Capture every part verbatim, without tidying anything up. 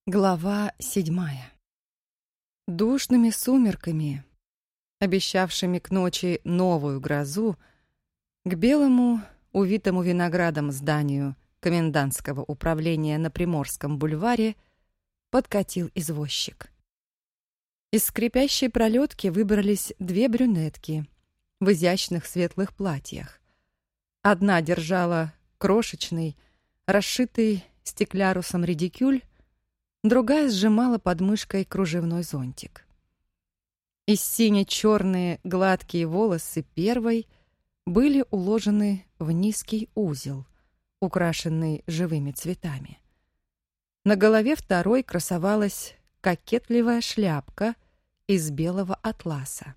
Глава седьмая. Душными сумерками, обещавшими к ночи новую грозу, к белому, увитому виноградом зданию комендантского управления на Приморском бульваре подкатил извозчик. Из скрипящей пролетки выбрались две брюнетки в изящных светлых платьях. Одна держала крошечный, расшитый стеклярусом редикюль, другая сжимала под мышкой кружевной зонтик. И сине-черные гладкие волосы первой были уложены в низкий узел, украшенный живыми цветами. На голове второй красовалась кокетливая шляпка из белого атласа.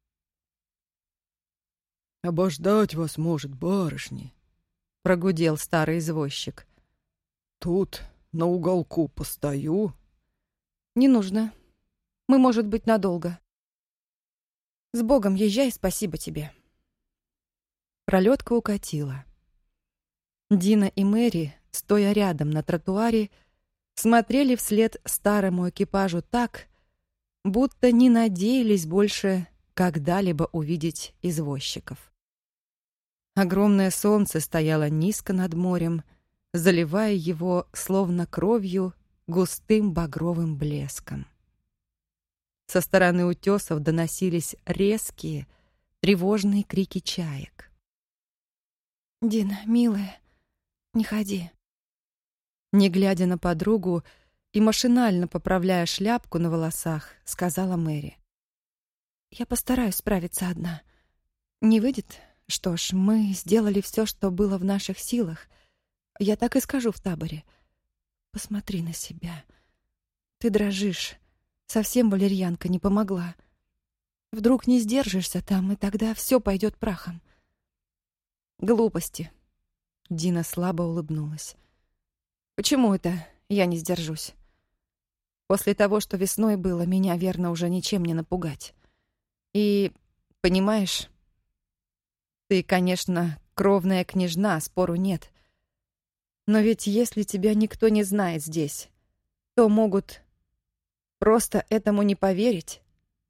«Обождать вас может, барышни», — прогудел старый извозчик. «Тут на уголку постою». «Не нужно. Мы, может быть, надолго. С Богом езжай, спасибо тебе». Пролетка укатила. Дина и Мэри, стоя рядом на тротуаре, смотрели вслед старому экипажу так, будто не надеялись больше когда-либо увидеть извозчиков. Огромное солнце стояло низко над морем, заливая его, словно кровью, густым багровым блеском. Со стороны утесов доносились резкие, тревожные крики чаек. «Дина, милая, не ходи». Не глядя на подругу и машинально поправляя шляпку на волосах, сказала Мэри. «Я постараюсь справиться одна. Не выйдет? Что ж, мы сделали все, что было в наших силах. Я так и скажу в таборе. Посмотри на себя. Ты дрожишь. Совсем валерьянка не помогла. Вдруг не сдержишься там, и тогда все пойдет прахом». «Глупости». Дина слабо улыбнулась. «Почему это я не сдержусь? После того, что весной было, меня, верно, уже ничем не напугать. И, понимаешь, ты, конечно, кровная княжна, спору нет. Но ведь если тебя никто не знает здесь, то могут просто этому не поверить.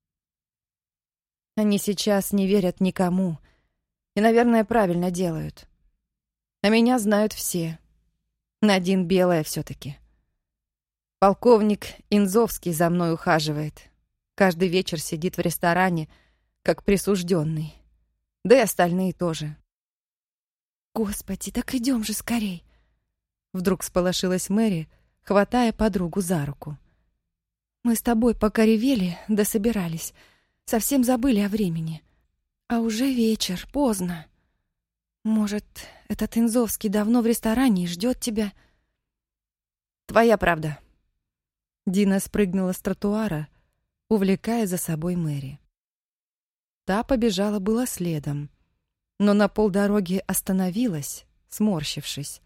Они сейчас не верят никому и, наверное, правильно делают. А меня знают все. Надин белая все-таки. Полковник Инзовский за мной ухаживает. Каждый вечер сидит в ресторане, как присужденный. Да и остальные тоже». «Господи, так идем же скорей!» Вдруг всполошилась Мэри, хватая подругу за руку. «Мы с тобой пока ревели, да собирались. Совсем забыли о времени. А уже вечер, поздно. Может, этот Инзовский давно в ресторане и ждет тебя?» «Твоя правда». Дина спрыгнула с тротуара, увлекая за собой Мэри. Та побежала было следом, но на полдороги остановилась, сморщившись.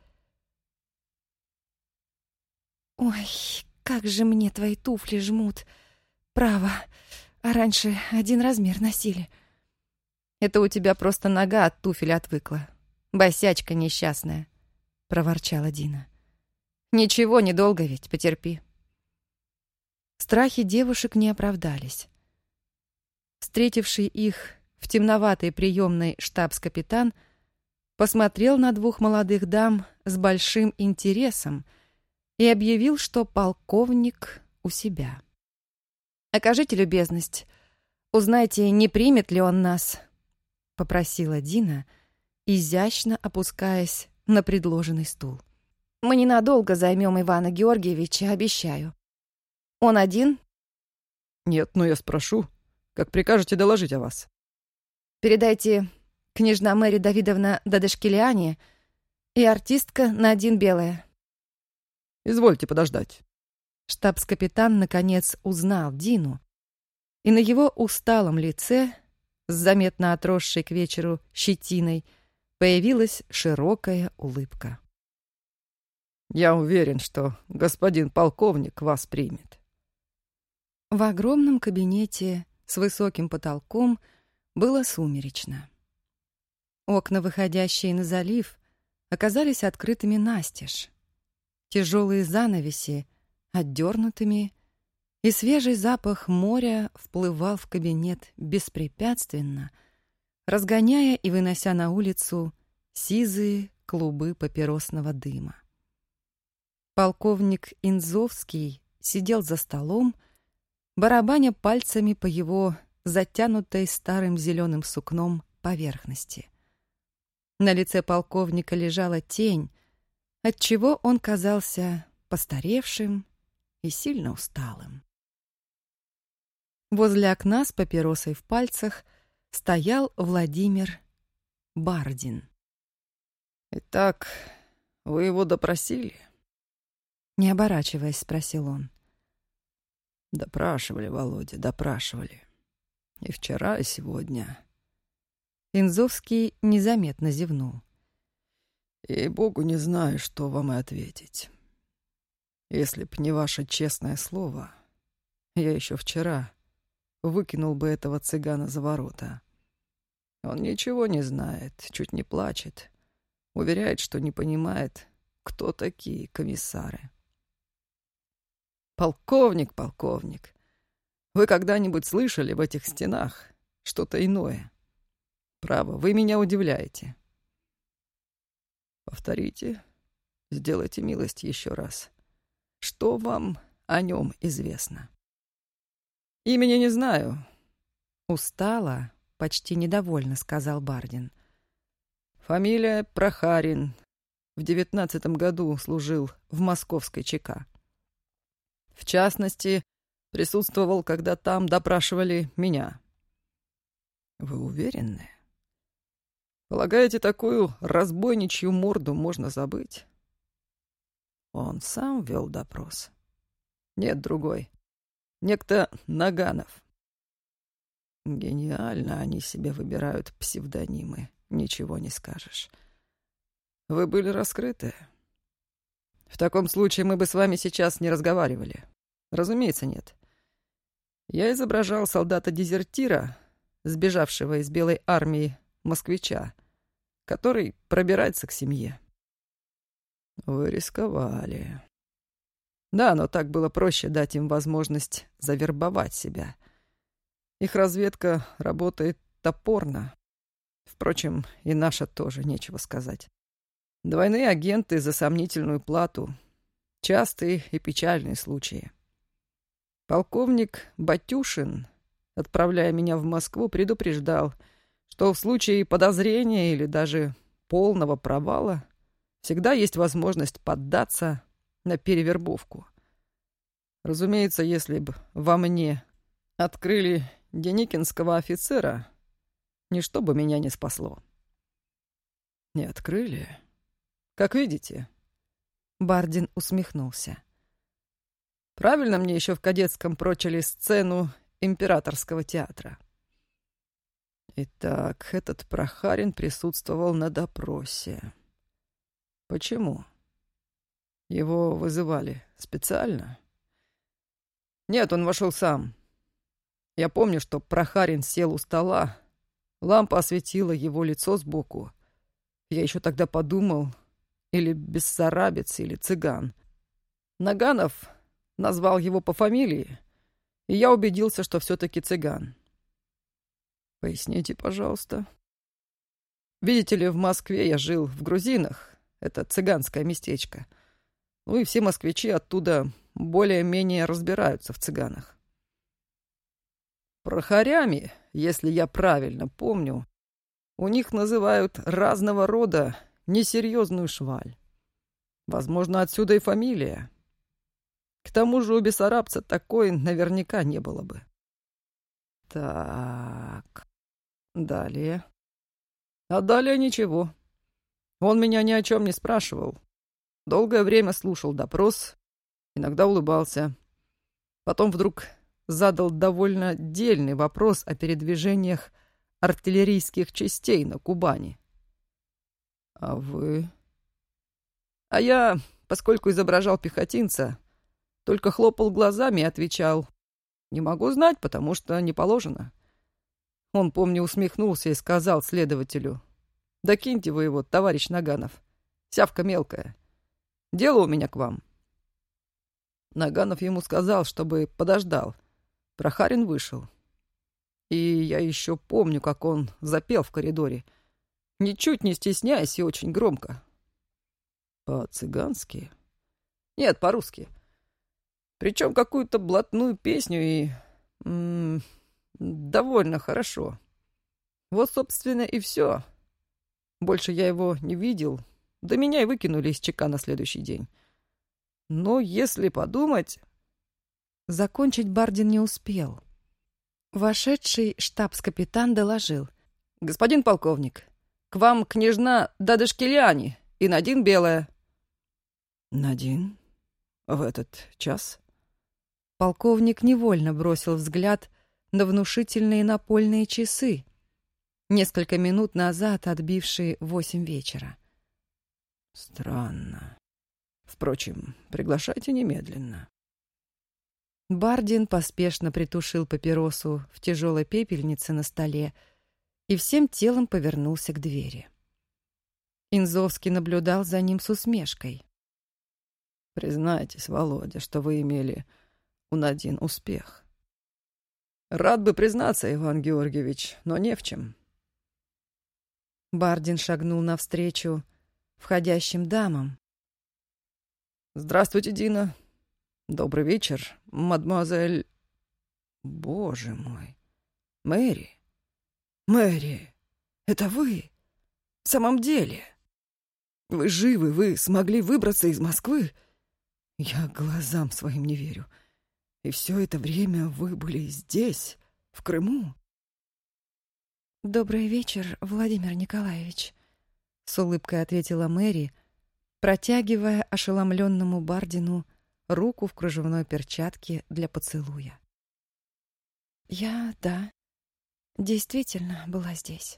«Ой, как же мне твои туфли жмут. Право, а раньше один размер носили». «Это у тебя просто нога от туфель отвыкла. Босячка несчастная», — проворчала Дина. «Ничего, недолго ведь, потерпи». Страхи девушек не оправдались. Встретивший их в темноватой приемной штабс-капитан посмотрел на двух молодых дам с большим интересом и объявил, что полковник у себя. «Окажите любезность, узнайте, не примет ли он нас», — попросила Дина, изящно опускаясь на предложенный стул. «Мы ненадолго займем Ивана Георгиевича, обещаю. Он один?» «Нет, но я спрошу. Как прикажете доложить о вас?» «Передайте княжна Мэри Давидовна Дадашкилиане и артистка Надин Белая». «Извольте подождать». Штабс-капитан наконец узнал Дину, и на его усталом лице, с заметно отросшей к вечеру щетиной, появилась широкая улыбка. «Я уверен, что господин полковник вас примет». В огромном кабинете с высоким потолком было сумеречно. Окна, выходящие на залив, оказались открытыми настежь. Тяжелые занавеси отдернутыми, и свежий запах моря вплывал в кабинет беспрепятственно, разгоняя и вынося на улицу сизые клубы папиросного дыма. Полковник Инзовский сидел за столом, барабаня пальцами по его затянутой старым зеленым сукном поверхности. На лице полковника лежала тень, отчего он казался постаревшим и сильно усталым. Возле окна с папиросой в пальцах стоял Владимир Бардин. «Итак, вы его допросили?» Не оборачиваясь, спросил он. «Допрашивали, Володя, допрашивали. И вчера, и сегодня». Инзовский незаметно зевнул. «Ей-богу, не знаю, что вам и ответить. Если б не ваше честное слово, я еще вчера выкинул бы этого цыгана за ворота. Он ничего не знает, чуть не плачет. Уверяет, что не понимает, кто такие комиссары. Полковник, полковник, вы когда-нибудь слышали в этих стенах что-то иное? Право, вы меня удивляете. Повторите, сделайте милость еще раз. Что вам о нем известно?» «Имени не знаю». «Устала?» — почти недовольно сказал Бардин. «Фамилия Прохарин. В девятнадцатом году служил в московской ЧК. В частности, присутствовал, когда там допрашивали меня». «Вы уверены? Полагаете, такую разбойничью морду можно забыть?» «Он сам вел допрос?» «Нет, другой. Некто Наганов». «Гениально они себе выбирают псевдонимы, ничего не скажешь. Вы были раскрыты? В таком случае мы бы с вами сейчас не разговаривали. Разумеется, нет. Я изображал солдата-дезертира, сбежавшего из Белой армии москвича, который пробирается к семье». «Вы рисковали». «Да, но так было проще дать им возможность завербовать себя. Их разведка работает топорно. Впрочем, и наша тоже, нечего сказать. Двойные агенты за сомнительную плату. Частые и печальные случаи. Полковник Батюшин, отправляя меня в Москву, предупреждал, что в случае подозрения или даже полного провала всегда есть возможность поддаться на перевербовку. Разумеется, если бы во мне открыли деникинского офицера, ничто бы меня не спасло». «Не открыли? Как видите». Бардин усмехнулся. «Правильно мне еще в кадетском прочили сцену императорского театра». «Итак, этот Прохарин присутствовал на допросе. Почему? Его вызывали специально?» «Нет, он вошел сам. Я помню, что Прохарин сел у стола, лампа осветила его лицо сбоку. Я еще тогда подумал, или бессарабец, или цыган. Наганов назвал его по фамилии, и я убедился, что все-таки цыган». «Поясните, пожалуйста». «Видите ли, в Москве я жил в Грузинах, это цыганское местечко. Ну и все москвичи оттуда более-менее разбираются в цыганах. Прохарями, если я правильно помню, у них называют разного рода несерьезную шваль. Возможно, отсюда и фамилия. К тому же у бессарабца такой наверняка не было бы». «Так, далее». «А далее ничего. Он меня ни о чем не спрашивал. Долгое время слушал допрос, иногда улыбался. Потом вдруг задал довольно дельный вопрос о передвижениях артиллерийских частей на Кубани». «А вы?» «А я, поскольку изображал пехотинца, только хлопал глазами и отвечал: не могу знать, потому что не положено». Он, помню, усмехнулся и сказал следователю: «Да киньте вы его, товарищ Наганов, сявка мелкая. Дело у меня к вам». Наганов ему сказал, чтобы подождал. Прохарин вышел. И я еще помню, как он запел в коридоре. Ничуть не стесняясь и очень громко. По-цыгански? Нет, по-русски. Причем какую-то блатную песню и... М -м, довольно хорошо. Вот, собственно, и все. Больше я его не видел. Да меня и выкинули из ЧК на следующий день. Но если подумать... Закончить Бардин не успел. Вошедший штабс-капитан доложил. «Господин полковник, к вам княжна Дадышкеляни и Надин Белая». «Надин? В этот час?» Полковник невольно бросил взгляд на внушительные напольные часы, несколько минут назад отбившие восемь вечера. «Странно. Впрочем, приглашайте немедленно». Бардин поспешно притушил папиросу в тяжелой пепельнице на столе и всем телом повернулся к двери. Инзовский наблюдал за ним с усмешкой. «Признайтесь, Володя, что вы имели у Надин успех». «Рад бы признаться, Иван Георгиевич, но не в чем». Бардин шагнул навстречу входящим дамам. «Здравствуйте, Дина. Добрый вечер, мадемуазель...» «Боже мой! Мэри! Мэри! Это вы? В самом деле? Вы живы? Вы смогли выбраться из Москвы? Я глазам своим не верю. И все это время вы были здесь, в Крыму?» «Добрый вечер, Владимир Николаевич», — с улыбкой ответила Мэри, протягивая ошеломленному Бардину руку в кружевной перчатке для поцелуя. «Я, да, действительно была здесь».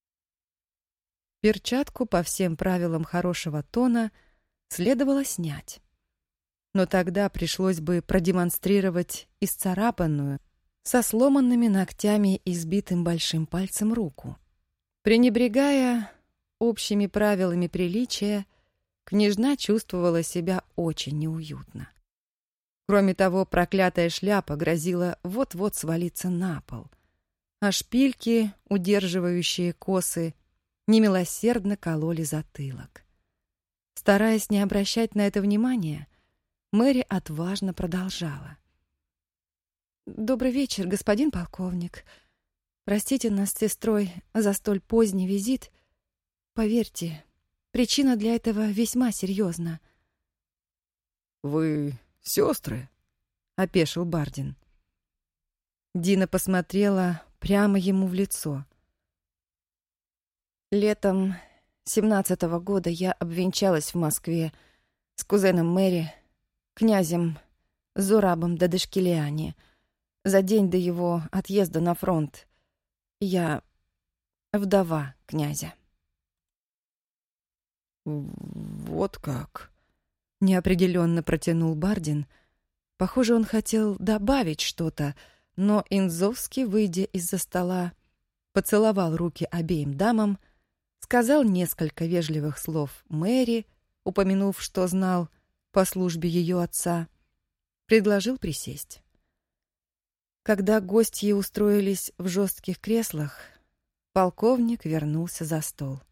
Перчатку по всем правилам хорошего тона следовало снять. Но тогда пришлось бы продемонстрировать исцарапанную, со сломанными ногтями и сбитым большим пальцем руку. Пренебрегая общими правилами приличия, княжна чувствовала себя очень неуютно. Кроме того, проклятая шляпа грозила вот-вот свалиться на пол, а шпильки, удерживающие косы, немилосердно кололи затылок. Стараясь не обращать на это внимания, Мэри отважно продолжала. «Добрый вечер, господин полковник. Простите нас с сестрой за столь поздний визит. Поверьте, причина для этого весьма серьезна». «Вы сестры?» — опешил Бардин. Дина посмотрела прямо ему в лицо. «Летом семнадцатого года я обвенчалась в Москве с кузеном Мэри, князем Зурабом Дадышкеляни, за день до его отъезда на фронт. Я вдова князя». «Вот как?» — неопределенно протянул Бардин. Похоже, он хотел добавить что-то, но Инзовский, выйдя из-за стола, поцеловал руки обеим дамам, сказал несколько вежливых слов Мэри, упомянув, что знал по службе ее отца, предложил присесть. Когда гостьи устроились в жестких креслах, полковник вернулся за стол.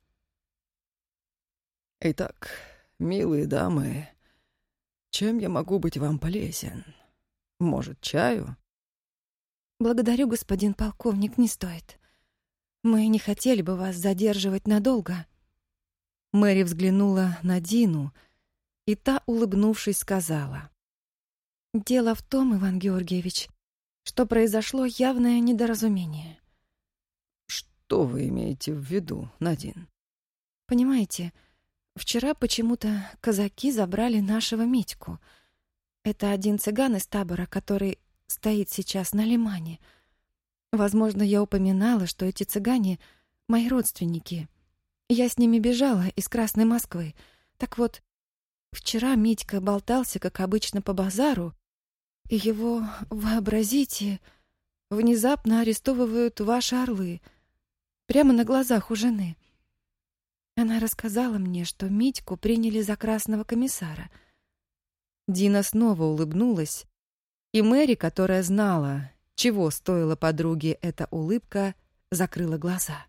«Итак, милые дамы, чем я могу быть вам полезен? Может, чаю?» «Благодарю, господин полковник, не стоит. Мы не хотели бы вас задерживать надолго». Мэри взглянула на Дину, и та, улыбнувшись, сказала: «Дело в том, Иван Георгиевич, что произошло явное недоразумение». «Что вы имеете в виду, Надин?» «Понимаете, вчера почему-то казаки забрали нашего Митьку. Это один цыган из табора, который стоит сейчас на лимане. Возможно, я упоминала, что эти цыгане — мои родственники. Я с ними бежала из Красной Москвы. Так вот, вчера Митька болтался, как обычно, по базару, и его, вообразите, внезапно арестовывают ваши орлы, прямо на глазах у жены. Она рассказала мне, что Митьку приняли за красного комиссара. Дина снова улыбнулась, и Мэри, которая знала, чего стоила подруге эта улыбка, закрыла глаза.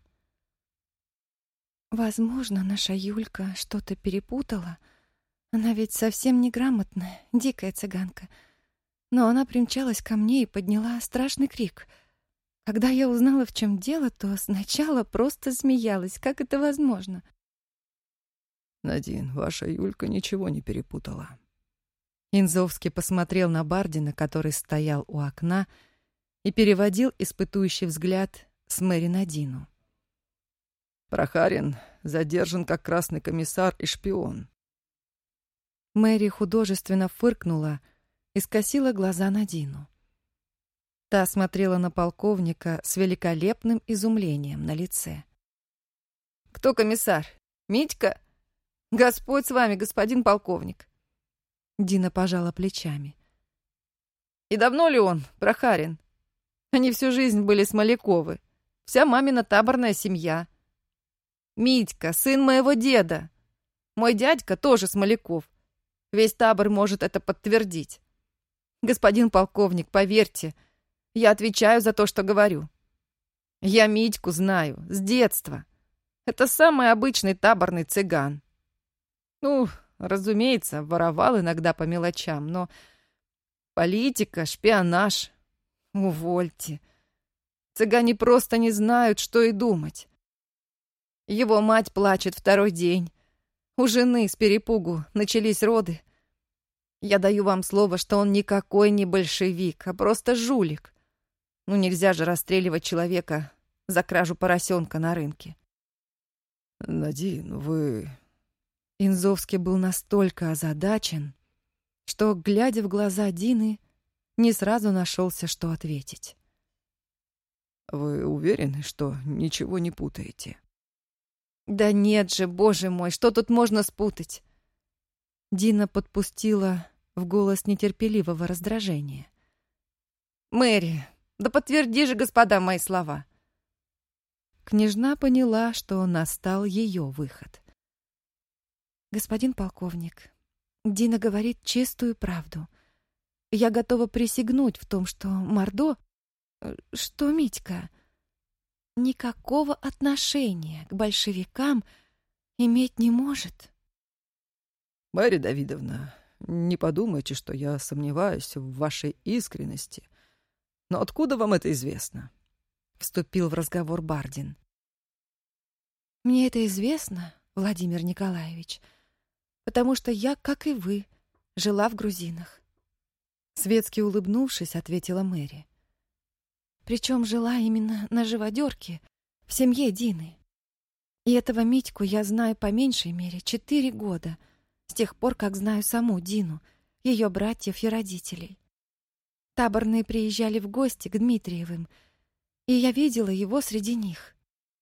«Возможно, наша Юлька что-то перепутала. Она ведь совсем неграмотная, дикая цыганка. Но она примчалась ко мне и подняла страшный крик. Когда я узнала, в чем дело, то сначала просто смеялась. Как это возможно?» «Надин, ваша Юлька ничего не перепутала». Инзовский посмотрел на Бардина, который стоял у окна, и переводил испытующий взгляд с Мэри на Дину. «Прохарин задержан как красный комиссар и шпион». Мэри художественно фыркнула и скосила глаза на Дину. Та смотрела на полковника с великолепным изумлением на лице. «Кто комиссар? Митька? Господь с вами, господин полковник!» Дина пожала плечами. «И давно ли он, Прохарин? Они всю жизнь были Смоляковы. Вся мамина таборная семья. Митька, сын моего деда. Мой дядька тоже Смоляков. Весь табор может это подтвердить. Господин полковник, поверьте, я отвечаю за то, что говорю. Я Митьку знаю с детства. Это самый обычный таборный цыган. Ну, разумеется, воровал иногда по мелочам, но политика, шпионаж, увольте. Цыгане просто не знают, что и думать. Его мать плачет второй день. У жены с перепугу начались роды. Я даю вам слово, что он никакой не большевик, а просто жулик. Ну нельзя же расстреливать человека за кражу поросенка на рынке». «Надин, вы...» Инзовский был настолько озадачен, что, глядя в глаза Дины, не сразу нашелся, что ответить. «Вы уверены, что ничего не путаете?» «Да нет же, боже мой, что тут можно спутать?» Дина подпустила в голос нетерпеливого раздражения. «Мэри, да подтверди же, господа, мои слова!» Княжна поняла, что настал ее выход. «Господин полковник, Дина говорит чистую правду. Я готова присягнуть в том, что Мордо, что Митька, никакого отношения к большевикам иметь не может». «Марья Давидовна, не подумайте, что я сомневаюсь в вашей искренности. Но откуда вам это известно?» Вступил в разговор Бардин. «Мне это известно, Владимир Николаевич, потому что я, как и вы, жила в Грузинах». Светски улыбнувшись, ответила Мэри. «Причем жила именно на живодерке, в семье Дины. И этого Митьку я знаю по меньшей мере четыре года, с тех пор, как знаю саму Дину, ее братьев и родителей. Таборные приезжали в гости к Дмитриевым, и я видела его среди них.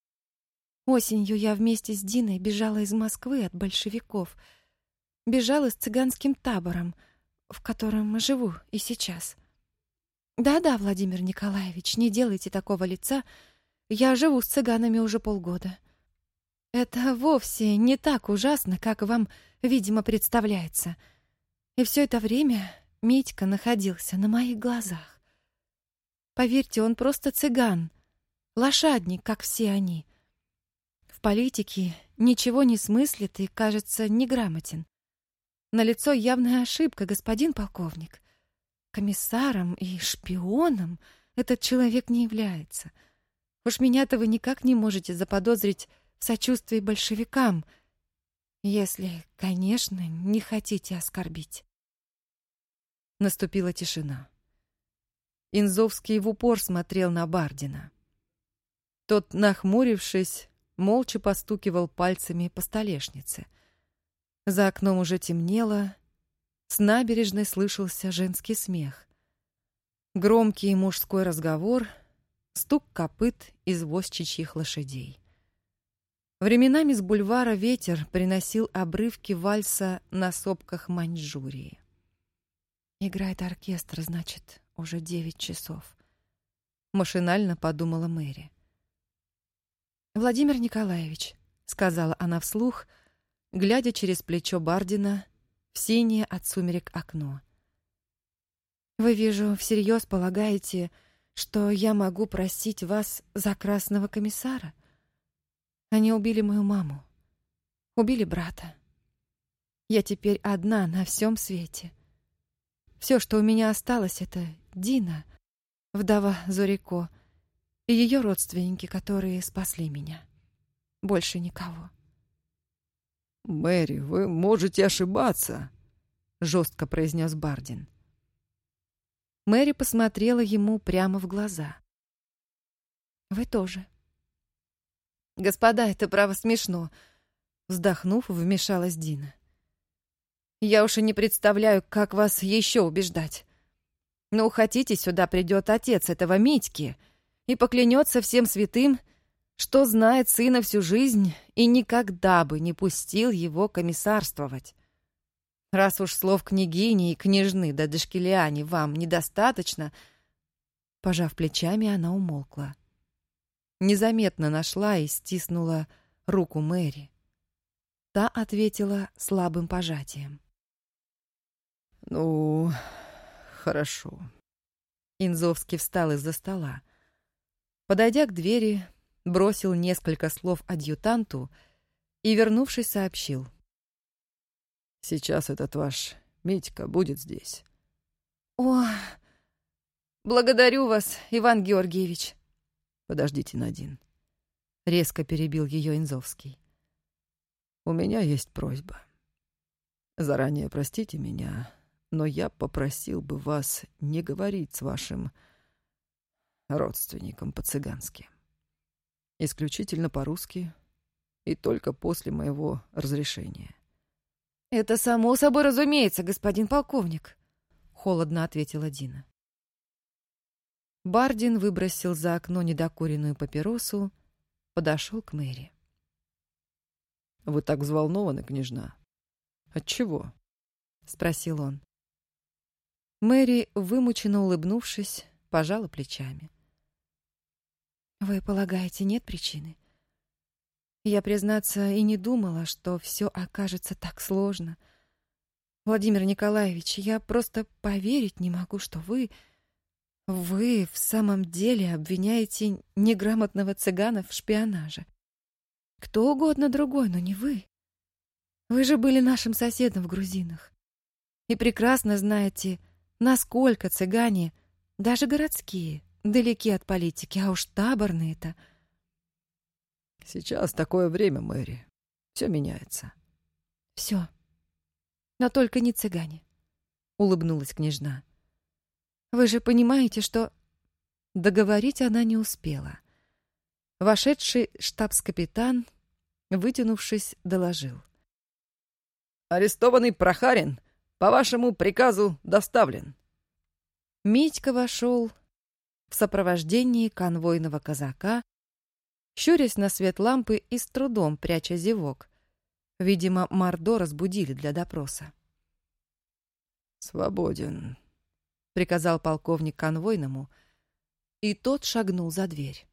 Осенью я вместе с Диной бежала из Москвы от большевиков, бежала с цыганским табором, в котором живу и сейчас. Да-да, Владимир Николаевич, не делайте такого лица, я живу с цыганами уже полгода. Это вовсе не так ужасно, как вам, видимо, представляется. И все это время Митька находился на моих глазах. Поверьте, он просто цыган, лошадник, как все они. В политике ничего не смыслит и, кажется, неграмотен. Налицо явная ошибка, господин полковник. Комиссаром и шпионом этот человек не является. Уж меня-то вы никак не можете заподозрить в сочувствии большевикам, если, конечно, не хотите оскорбить». Наступила тишина. Инзовский в упор смотрел на Бардина. Тот, нахмурившись, молча постукивал пальцами по столешнице. За окном уже темнело, с набережной слышался женский смех. Громкий мужской разговор, стук копыт извозчичьих лошадей. Временами с бульвара ветер приносил обрывки вальса на сопках Маньчжурии. «Играет оркестр, значит, уже девять часов», — машинально подумала Мэри. «Владимир Николаевич», — сказала она вслух, глядя через плечо Бардина, в синее от сумерек окно. «Вы, вижу, всерьез полагаете, что я могу просить вас за красного комиссара? Они убили мою маму, убили брата. Я теперь одна на всем свете. Все, что у меня осталось, это Дина, вдова Зорико, и ее родственники, которые спасли меня. Больше никого». «Мэри, вы можете ошибаться», — жестко произнес Бардин. Мэри посмотрела ему прямо в глаза. «Вы тоже». «Господа, это право смешно», — вздохнув, вмешалась Дина. «Я уж и не представляю, как вас еще убеждать. Ну, хотите, сюда придет отец этого Митьки и поклянется всем святым, что знает сына всю жизнь и никогда бы не пустил его комиссарствовать. Раз уж слов княгини и княжны да дошкилиане вам недостаточно...» Пожав плечами, она умолкла. Незаметно нашла и стиснула руку Мэри. Та ответила слабым пожатием. «Ну, хорошо». Инзовский встал из-за стола. Подойдя к двери, бросил несколько слов адъютанту и, вернувшись, сообщил. «Сейчас этот ваш Митька будет здесь». «О, благодарю вас, Иван Георгиевич». «Подождите, Надин», — резко перебил ее Инзовский. «У меня есть просьба. Заранее простите меня, но я попросил бы вас не говорить с вашим родственником по-цыгански. Исключительно по-русски и только после моего разрешения». «Это само собой разумеется, господин полковник», — холодно ответила Дина. Бардин выбросил за окно недокуренную папиросу, подошел к Мэри. «Вы так взволнованы, княжна? Отчего?» — спросил он. Мэри, вымученно улыбнувшись, пожала плечами. «Вы полагаете, нет причины? Я, признаться, и не думала, что все окажется так сложно. Владимир Николаевич, я просто поверить не могу, что вы... Вы в самом деле обвиняете неграмотного цыгана в шпионаже. Кто угодно другой, но не вы. Вы же были нашим соседом в Грузинах. И прекрасно знаете, насколько цыгане, даже городские, далеки от политики, а уж таборные-то... «Сейчас такое время, Мэри. Все меняется». «Все. Но только не цыгане», — улыбнулась княжна. «Вы же понимаете, что...» Договорить она не успела. Вошедший штабс-капитан, вытянувшись, доложил. «Арестованный Прохарин по вашему приказу доставлен». Митька вошел в сопровождении конвойного казака, щурясь на свет лампы и с трудом пряча зевок. Видимо, Мордо разбудили для допроса. «Свободен», — приказал полковник конвойному, и тот шагнул за дверь.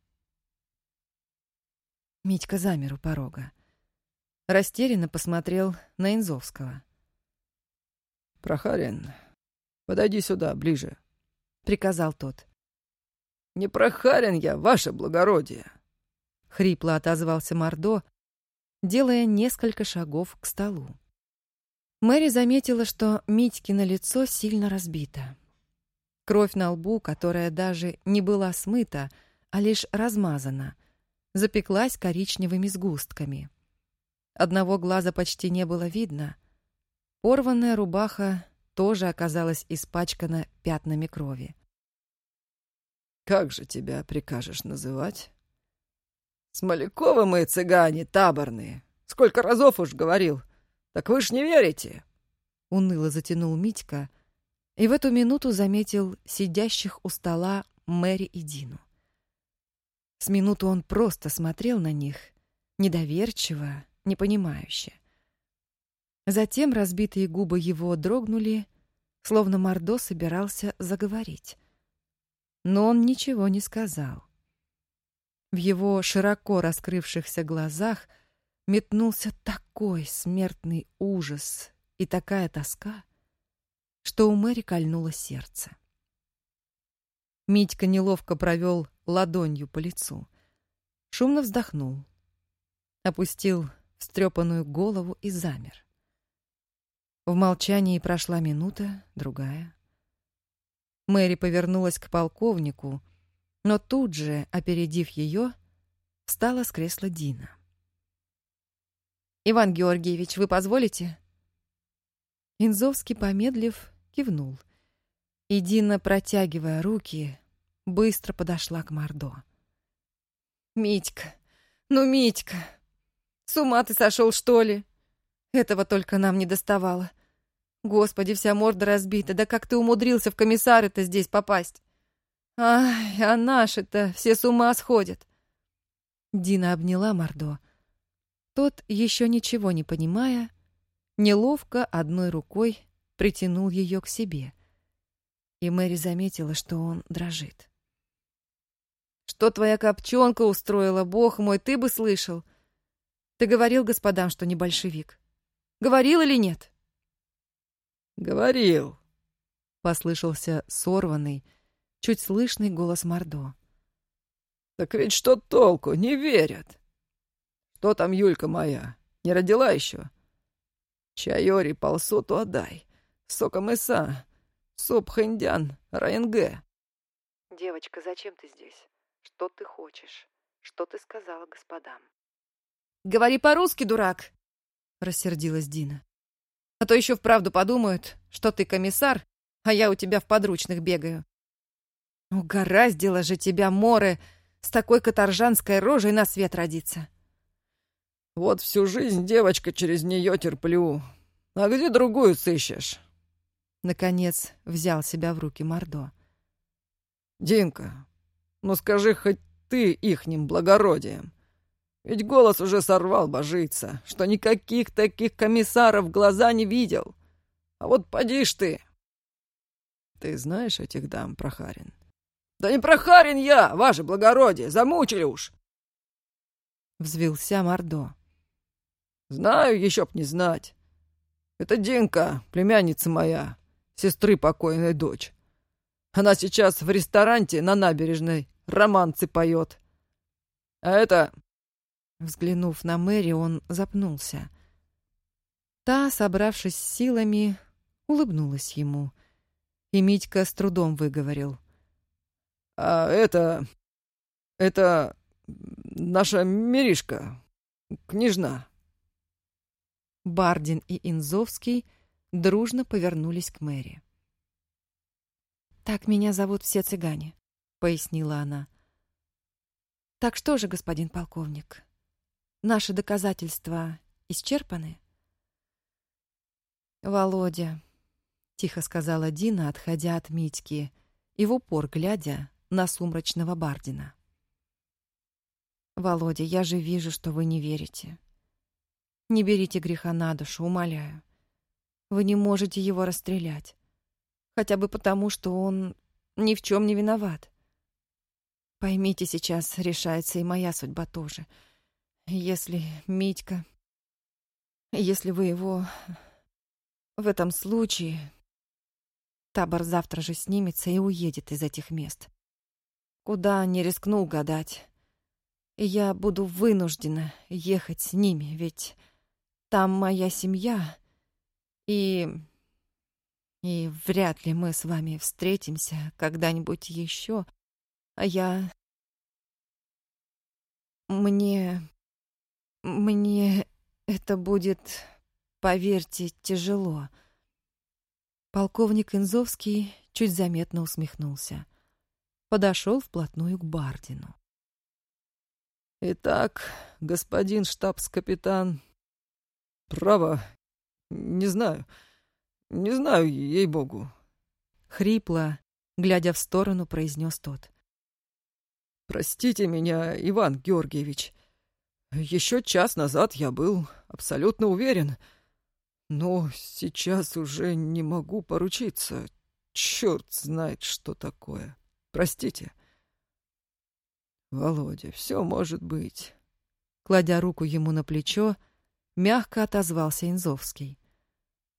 Митька замер у порога. Растерянно посмотрел на Инзовского. «Прохарин, подойди сюда, ближе», — приказал тот. «Не Прохарин я, ваше благородие», — хрипло отозвался Мордо, делая несколько шагов к столу. Мэри заметила, что Митькино лицо сильно разбито. Кровь на лбу, которая даже не была смыта, а лишь размазана, запеклась коричневыми сгустками. Одного глаза почти не было видно. Порванная рубаха тоже оказалась испачкана пятнами крови. «Как же тебя прикажешь называть?» «Смоляковы мы, цыгане, таборные. Сколько разов уж говорил. Так вы ж не верите!» Уныло затянул Митька, и в эту минуту заметил сидящих у стола Мэри и Дину. С минуту он просто смотрел на них, недоверчиво, непонимающе. Затем разбитые губы его дрогнули, словно Мордо собирался заговорить. Но он ничего не сказал. В его широко раскрывшихся глазах метнулся такой смертный ужас и и такая тоска, что у Мэри кольнуло сердце. Митька неловко провел ладонью по лицу, шумно вздохнул, опустил встрепанную голову и замер. В молчании прошла минута, другая. Мэри повернулась к полковнику, но тут же, опередив ее, встала с кресла Дина. «Иван Георгиевич, вы позволите?» Инзовский, помедлив, кивнул, и Дина, протягивая руки, быстро подошла к Мордо. «Митька, ну, Митька, с ума ты сошел, что ли? Этого только нам не доставало. Господи, вся морда разбита, да как ты умудрился в комиссары-то здесь попасть? Ай, а наши-то все с ума сходят!» Дина обняла Мордо. Тот, еще ничего не понимая, неловко одной рукой притянул ее к себе, и Мэри заметила, что он дрожит. «Что твоя копчонка устроила, бог мой, ты бы слышал! Ты говорил господам, что не большевик? Говорил или нет?» «Говорил», — послышался сорванный, чуть слышный голос Мордо. «Так ведь что толку? Не верят. Что там Юлька моя? Не родила еще? Чайори полсоту отдай. Соком иса, суп хиндян, раенге». «Девочка, зачем ты здесь? Что ты хочешь? Что ты сказала господам?» «Говори по-русски, дурак!» — рассердилась Дина. «А то еще вправду подумают, что ты комиссар, а я у тебя в подручных бегаю. Угораздило же тебя, Море, с такой каторжанской рожей на свет родиться!» «Вот всю жизнь, девочка, через нее терплю. А где другую сыщешь?» Наконец взял себя в руки Мордо. «Динка, ну скажи хоть ты ихним благородием. Ведь голос уже сорвал божиться, что никаких таких комиссаров в глаза не видел. А вот поди ж ты!» «Ты знаешь этих дам, Прохарин?» «Да не Прохарин я, ваше благородие, замучили уж!» Взвился Мордо. «Знаю, еще б не знать. Это Динка, племянница моя, сестры покойной дочь. Она сейчас в ресторане на набережной романсы поет. А это...» Взглянув на Мэри, он запнулся. Та, собравшись с силами, улыбнулась ему, и Митька с трудом выговорил. «А это... это... наша Миришка, княжна». Бардин и Инзовский дружно повернулись к Мэри. «Так меня зовут все цыгане», — пояснила она. «Так что же, господин полковник, наши доказательства исчерпаны?» «Володя», — тихо сказала Дина, отходя от Митьки и в упор глядя на сумрачного Бардина. «Володя, я же вижу, что вы не верите. Не берите греха на душу, умоляю. Вы не можете его расстрелять. Хотя бы потому, что он ни в чем не виноват. Поймите, сейчас решается и моя судьба тоже. Если Митька... Если вы его... В этом случае... Табор завтра же снимется и уедет из этих мест. Куда не рискнул гадать. И я буду вынуждена ехать с ними, ведь там моя семья, и... И вряд ли мы с вами встретимся когда-нибудь еще, а я... Мне... Мне это будет, поверьте, тяжело. Полковник Инзовский чуть заметно усмехнулся. Подошел вплотную к Бардину. «Итак, господин штабс-капитан, право, не знаю, не знаю, ей-богу». Хрипло, глядя в сторону, произнес тот. «Простите меня, Иван Георгиевич. Еще час назад я был абсолютно уверен, но сейчас уже не могу поручиться. Черт знает, что такое. Простите». «Володя, все может быть». Кладя руку ему на плечо, мягко отозвался Инзовский.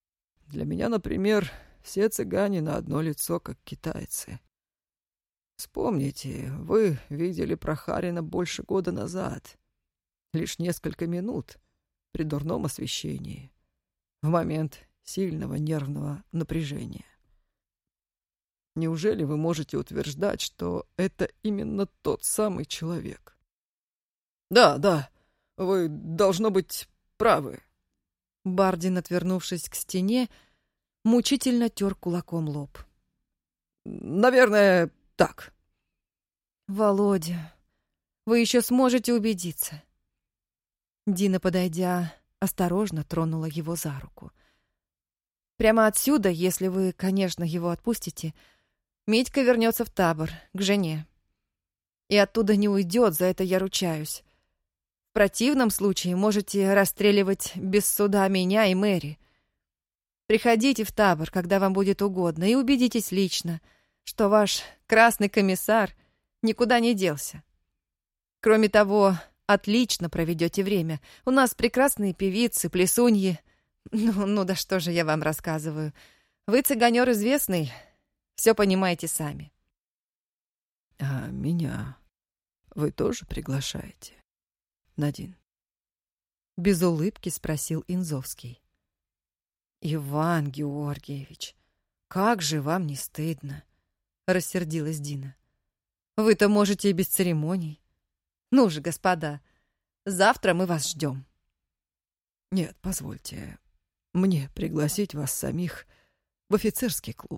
Для меня, например, все цыгане на одно лицо, как китайцы. Вспомните, вы видели Прохарина больше года назад. Лишь несколько минут при дурном освещении, в момент сильного нервного напряжения. Неужели вы можете утверждать, что это именно тот самый человек? Да, да, вы, должно быть, правы. Бардин, отвернувшись к стене, мучительно тер кулаком лоб. Наверное, так. Володя, вы еще сможете убедиться. Дина, подойдя, осторожно тронула его за руку. Прямо отсюда, если вы, конечно, его отпустите, Митька вернется в табор, к жене. И оттуда не уйдет, за это я ручаюсь. В противном случае можете расстреливать без суда меня и Мэри. Приходите в табор, когда вам будет угодно, и убедитесь лично, что ваш красный комиссар никуда не делся. Кроме того, отлично проведете время. У нас прекрасные певицы, плясуньи. Ну, ну да что же я вам рассказываю. Вы цыганер известный, все понимаете сами. А меня вы тоже приглашаете, Надин? Без улыбки спросил Инзовский. Иван Георгиевич, как же вам не стыдно? Рассердилась Дина. Вы-то можете и без церемоний. Ну же, господа, завтра мы вас ждем. Нет, позвольте мне пригласить вас самих в офицерский клуб.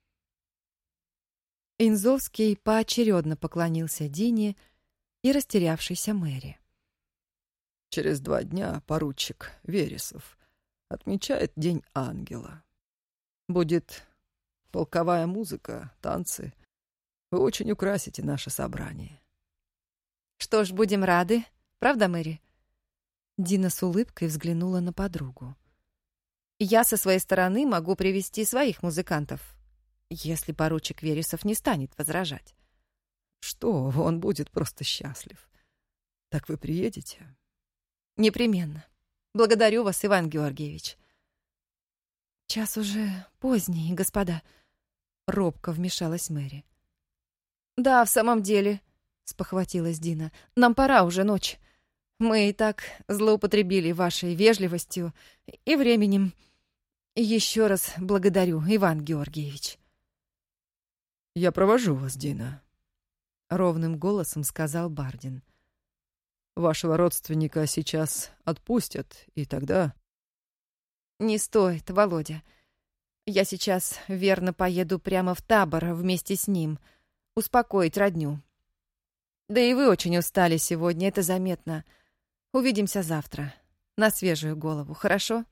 Инзовский поочередно поклонился Дине и растерявшейся Мэри. Через два дня поручик Вересов отмечает День ангела. Будет полковая музыка, танцы. Вы очень украсите наше собрание. Что ж, будем рады, правда, Мэри? Дина с улыбкой взглянула на подругу. Я со своей стороны могу привести своих музыкантов, если поручик Вересов не станет возражать. Что, он будет просто счастлив. Так вы приедете? Непременно. Благодарю вас, Иван Георгиевич. Час уже поздний, господа. Робко вмешалась Мэри. Да, в самом деле, спохватилась Дина. Нам пора, уже ночь. Мы и так злоупотребили вашей вежливостью и временем. Еще раз благодарю, Иван Георгиевич. Я провожу вас, Дина, ровным голосом сказал Бардин. Вашего родственника сейчас отпустят, и тогда... Не стоит, Володя. Я сейчас верно поеду прямо в табор вместе с ним, успокоить родню. Да и вы очень устали сегодня, это заметно. Увидимся завтра, на свежую голову, хорошо?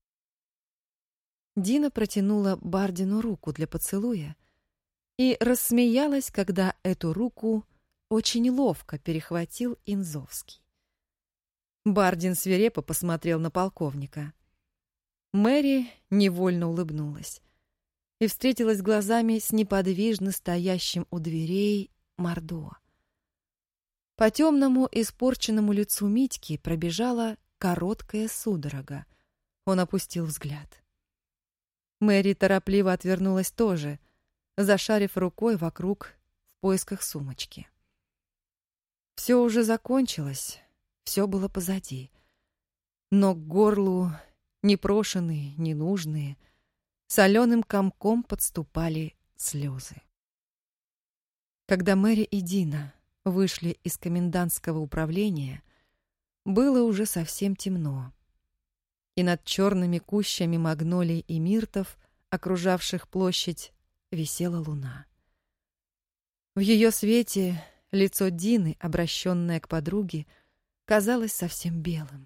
Дина протянула Бардину руку для поцелуя и рассмеялась, когда эту руку очень ловко перехватил Инзовский. Бардин свирепо посмотрел на полковника. Мэри невольно улыбнулась и встретилась глазами с неподвижно стоящим у дверей Мордо. По темному испорченному лицу Митьки пробежала короткая судорога. Он опустил взгляд. Мэри торопливо отвернулась тоже, зашарив рукой вокруг в поисках сумочки. Все уже закончилось, все было позади. Но к горлу непрошенные, ненужные, соленым комком подступали слезы. Когда Мэри и Дина вышли из комендантского управления, было уже совсем темно, и над черными кущами магнолий и миртов, окружавших площадь, висела луна. В ее свете лицо Дины, обращенное к подруге, казалось совсем белым.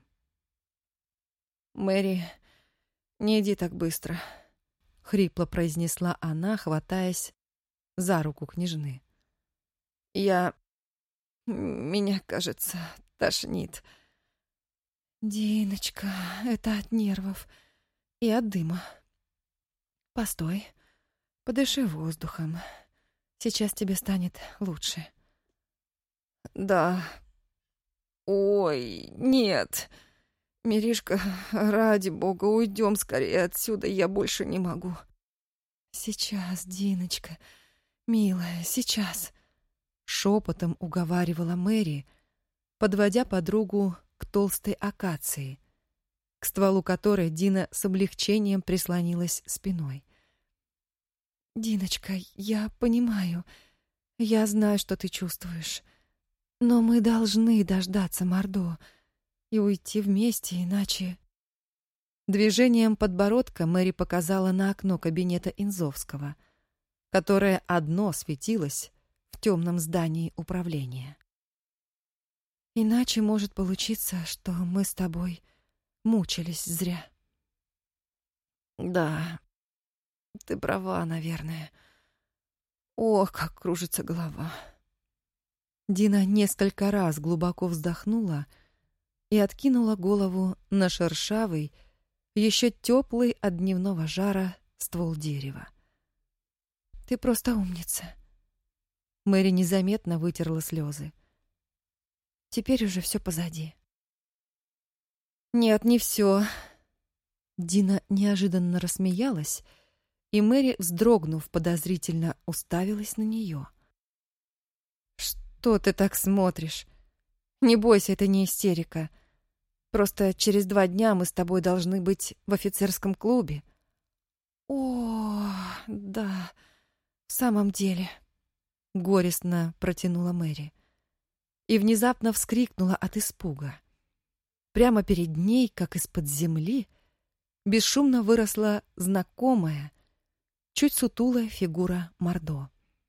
«Мэри, не иди так быстро», — хрипло произнесла она, хватаясь за руку княжны. «Я... меня, кажется, тошнит». «Диночка, это от нервов и от дыма. Постой, подыши воздухом. Сейчас тебе станет лучше». «Да... Ой, нет, Миришка, ради бога, уйдем скорее отсюда, я больше не могу. Сейчас, Диночка, милая, сейчас. Шепотом уговаривала Мэри, подводя подругу к толстой акации, к стволу которой Дина с облегчением прислонилась спиной. «Диночка, я понимаю, я знаю, что ты чувствуешь, но мы должны дождаться Мордо и уйти вместе, иначе...» Движением подбородка Мэри показала на окно кабинета Инзовского, которое одно светилось в темном здании управления. «Иначе может получиться, что мы с тобой мучились зря». «Да, ты права, наверное. Ох, как кружится голова». Дина несколько раз глубоко вздохнула и откинула голову на шершавый, еще теплый от дневного жара ствол дерева. «Ты просто умница». Мэри незаметно вытерла слезы. «Теперь уже все позади». «Нет, не все». Дина неожиданно рассмеялась, и Мэри, вздрогнув, подозрительно уставилась на нее. «Что ты так смотришь? Не бойся, это не истерика. Просто через два дня мы с тобой должны быть в офицерском клубе». «О, да, в самом деле», — горестно протянула Мэри и внезапно вскрикнула от испуга. Прямо перед ней, как из-под земли, бесшумно выросла знакомая, чуть сутулая фигура Мордо.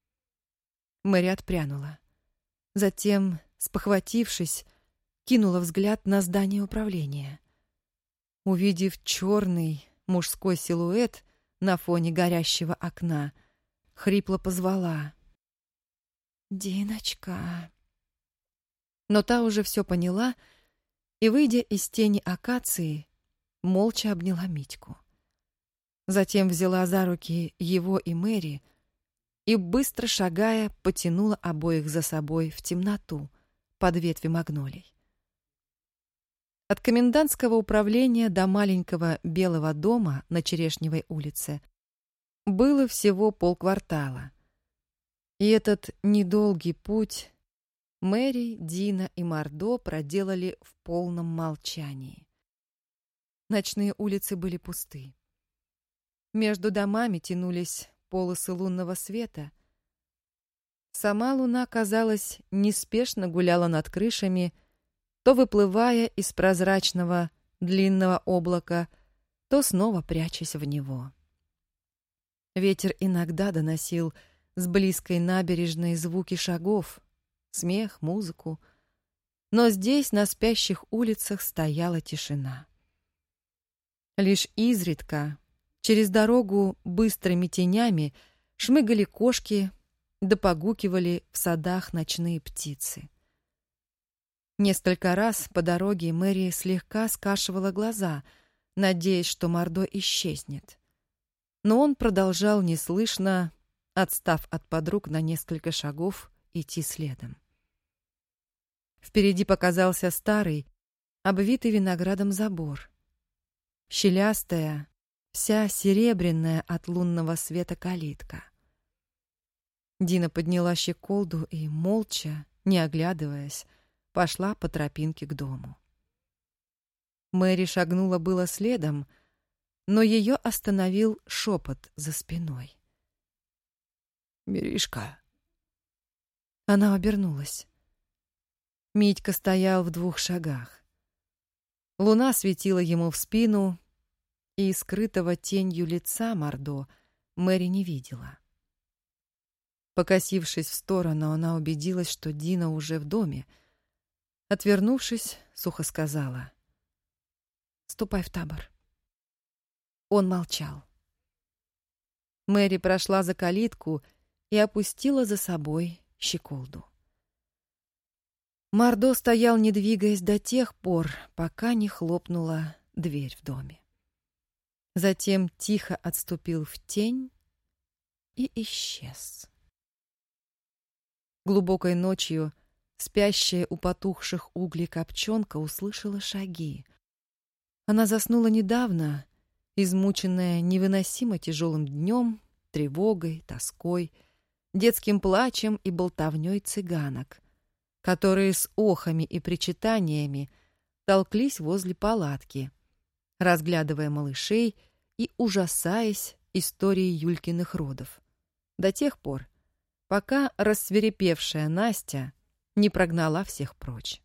Мэри отпрянула. Затем, спохватившись, кинула взгляд на здание управления. Увидев черный мужской силуэт на фоне горящего окна, хрипло позвала: «Диночка». Но та уже все поняла и, выйдя из тени акации, молча обняла Митьку. Затем взяла за руки его и Мэри и, быстро шагая, потянула обоих за собой в темноту под ветви магнолий. От комендантского управления до маленького белого дома на Черешневой улице было всего полквартала. И этот недолгий путь Мэри, Дина и Мордо проделали в полном молчании. Ночные улицы были пусты. Между домами тянулись полосы лунного света. Сама луна, казалось, неспешно гуляла над крышами, то выплывая из прозрачного длинного облака, то снова прячась в него. Ветер иногда доносил с близкой набережной звуки шагов, смех, музыку, но здесь, на спящих улицах, стояла тишина. Лишь изредка через дорогу быстрыми тенями шмыгали кошки, да погукивали в садах ночные птицы. Несколько раз по дороге Мэри слегка скашивала глаза, надеясь, что Мордо исчезнет. Но он продолжал неслышно, отстав от подруг на несколько шагов, идти следом. Впереди показался старый, обвитый виноградом забор. Щелястая, вся серебряная от лунного света калитка. Дина подняла щеколду и, молча, не оглядываясь, пошла по тропинке к дому. Мэри шагнула было следом, но ее остановил шепот за спиной. «Миришка!» Она обернулась. Митька стоял в двух шагах. Луна светила ему в спину, и скрытого тенью лица Мордо Мэри не видела. Покосившись в сторону, она убедилась, что Дина уже в доме. Отвернувшись, сухо сказала: «Ступай в табор». Он молчал. Мэри прошла за калитку и опустила за собой щеколду. Мордо стоял, не двигаясь, до тех пор, пока не хлопнула дверь в доме. Затем тихо отступил в тень и исчез. Глубокой ночью спящая у потухших углей копчонка услышала шаги. Она заснула недавно, измученная невыносимо тяжелым днем, тревогой, тоской, детским плачем и болтовней цыганок, которые с охами и причитаниями толклись возле палатки, разглядывая малышей и ужасаясь истории Юлькиных родов, до тех пор, пока рассвирепевшая Настя не прогнала всех прочь.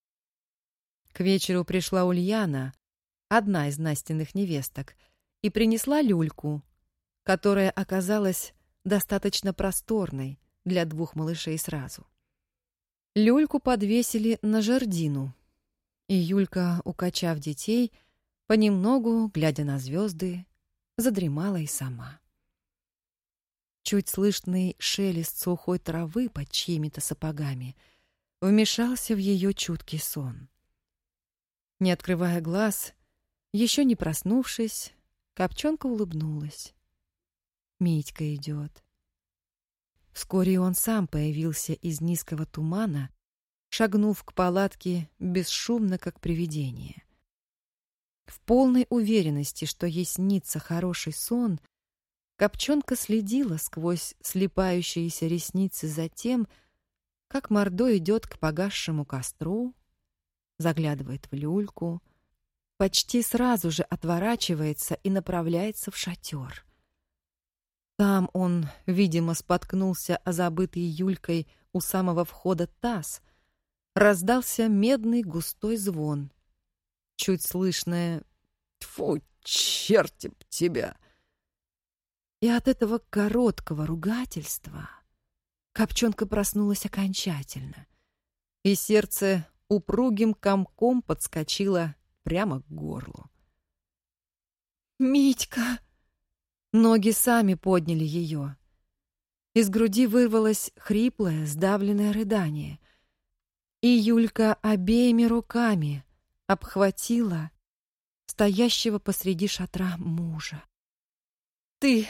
К вечеру пришла Ульяна, одна из Настиных невесток, и принесла люльку, которая оказалась достаточно просторной для двух малышей сразу. Люльку подвесили на жердину, и Юлька, укачав детей, понемногу, глядя на звезды, задремала и сама. Чуть слышный шелест сухой травы под чьими-то сапогами вмешался в ее чуткий сон. Не открывая глаз, еще не проснувшись, Копчонка улыбнулась. Митька идет. Вскоре он сам появился из низкого тумана, шагнув к палатке бесшумно, как привидение. В полной уверенности, что ей снится хороший сон, Копчонка следила сквозь слипающиеся ресницы за тем, как Мордо идет к погасшему костру, заглядывает в люльку, почти сразу же отворачивается и направляется в шатер. Там он, видимо, споткнулся о забытый Юлькой у самого входа таз, раздался медный густой звон. Чуть слышное «Тьфу, черти б тебя!» И от этого короткого ругательства Копчонка проснулась окончательно, и сердце упругим комком подскочило прямо к горлу. «Митька!» Ноги сами подняли ее. Из груди вырвалось хриплое, сдавленное рыдание, и Юлька обеими руками обхватила стоящего посреди шатра мужа. «Ты!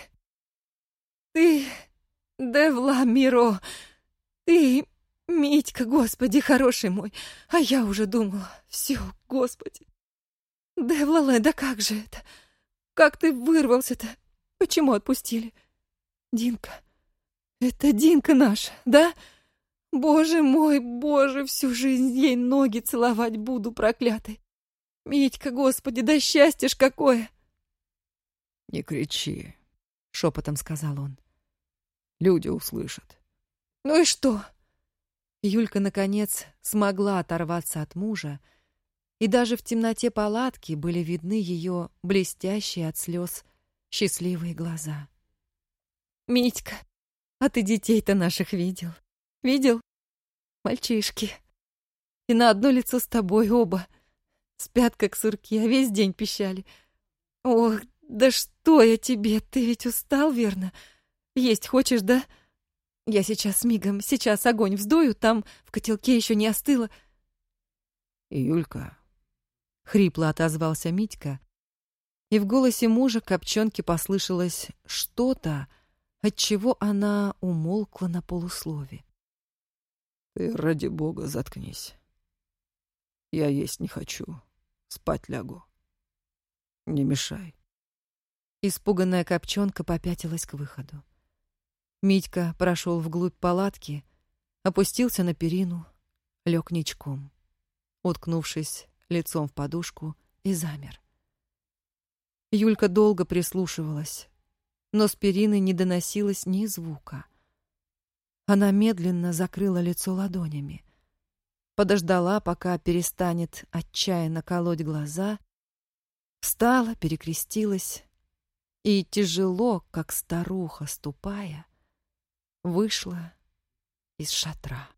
Ты! Девла Миро! Ты, Митька, Господи, хороший мой! А я уже думала, все, Господи! Девла, да как же это? Как ты вырвался-то? Почему отпустили? Динка, это Динка наша, да? Боже мой, Боже, всю жизнь ей ноги целовать буду, проклятый! Митька, Господи, да счастье ж какое!» «Не кричи», — шепотом сказал он. «Люди услышат». «Ну и что?» Юлька, наконец, смогла оторваться от мужа, и даже в темноте палатки были видны ее блестящие от слез счастливые глаза. «Митька, а ты детей-то наших видел? Видел? Мальчишки. И на одно лицо с тобой оба. Спят, как сурки, а весь день пищали. Ох, да что я тебе, ты ведь устал, верно? Есть хочешь, да? Я сейчас мигом, сейчас огонь вздую, там в котелке еще не остыло». «Юлька», — хрипло отозвался Митька, и в голосе мужа Копчонке послышалось что-то, от чего она умолкла на полуслове. «Ты, ради бога, заткнись. Я есть не хочу, спать лягу. Не мешай». Испуганная Копчонка попятилась к выходу. Митька прошел вглубь палатки, опустился на перину, лег ничком, уткнувшись лицом в подушку, и замер. Юлька долго прислушивалась, но с перины не доносилось ни звука. Она медленно закрыла лицо ладонями, подождала, пока перестанет отчаянно колоть глаза, встала, перекрестилась и, тяжело, как старуха ступая, вышла из шатра.